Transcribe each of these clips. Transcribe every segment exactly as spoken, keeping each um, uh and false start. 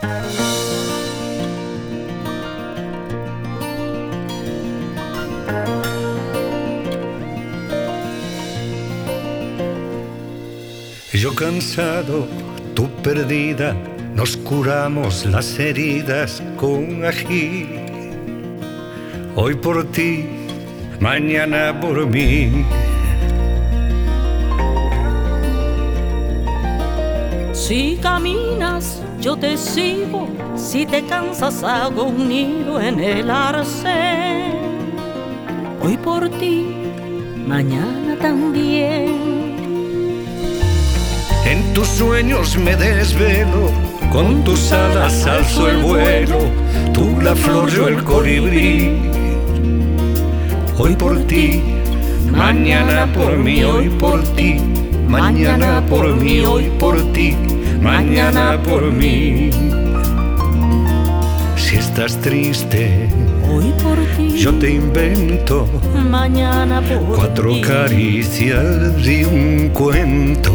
Yo cansado, tú perdida, nos curamos las heridas con ají. Hoy por ti, mañana por mí. Si caminas, yo te sigo. Si te cansas, hago un nido en el arcén. Hoy por ti, mañana también. En tus sueños me desvelo, con tus alas alzo el vuelo, tú la flor, yo el colibrí. Hoy por ti, mañana por mí, hoy por ti, mañana por mí, hoy por ti, mañana por mí. Si estás triste, hoy por ti, yo te invento mañana por cuatro ti. caricias y un cuento.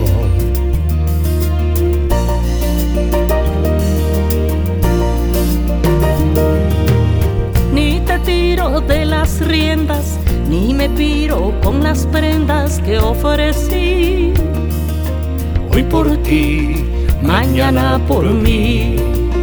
Ni te tiro de las riendas, ni me piro con las prendas que ofrecí. Hoy por ti, mañana por mí.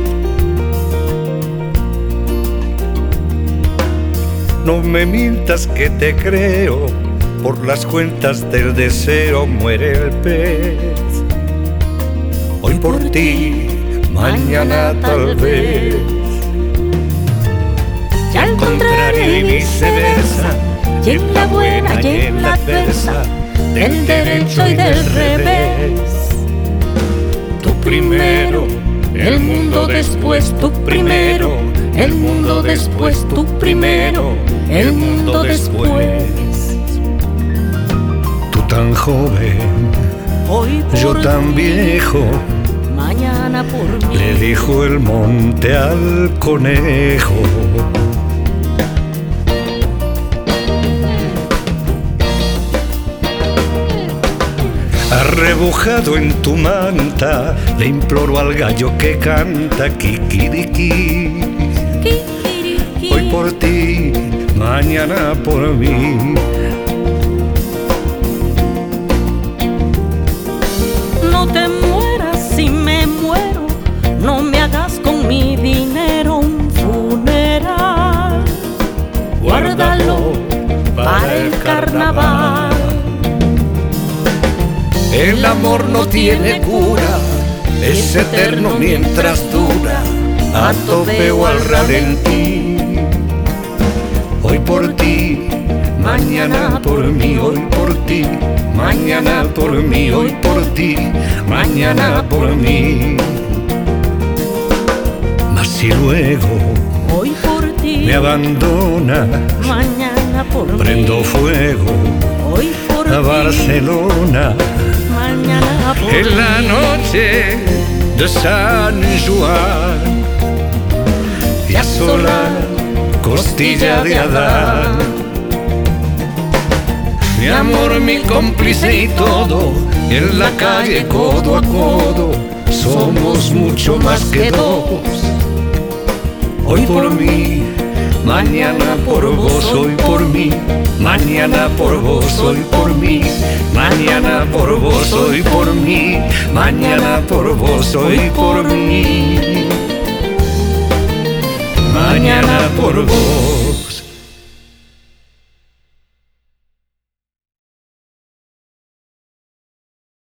No me mientas que te creo, por las cuentas del deseo muere el pez. Hoy por ti, mañana tal vez. Y al contrario y viceversa, y en la buena y en la adversa, del derecho y del revés. Tú primero, el mundo después, tú primero, el mundo después, tú primero, el mundo después. Tú tan joven, hoy por yo tan ti, viejo, mañana por mí. le dijo el monte al conejo. Arrebujado en tu manta, le imploro al gallo que canta kikiriki. Kikiriki. Hoy por ti, mañana por mí. No te mueras si me muero, no me hagas con mi dinero un funeral. Guárdalo para el carnaval. El amor no tiene cura, es eterno mientras dura, a tope o al ralentí. Hoy por ti, mañana por mí, hoy por ti, mañana por mí, hoy por ti, mañana por mí. Mas si luego Hoy por ti, me abandonas, mañana por prendo mí. fuego Hoy por a ti, Barcelona. mañana por En la mí. noche de San Juan, y a sola costilla de Adán. Mi amor, mi cómplice y todo, en la calle codo a codo, somos mucho más que dos. Hoy por mí, mañana por vos, hoy por mí, mañana por vos, hoy por mí, mañana por vos, hoy por mí, mañana por vos, hoy por mí, mañana por vos.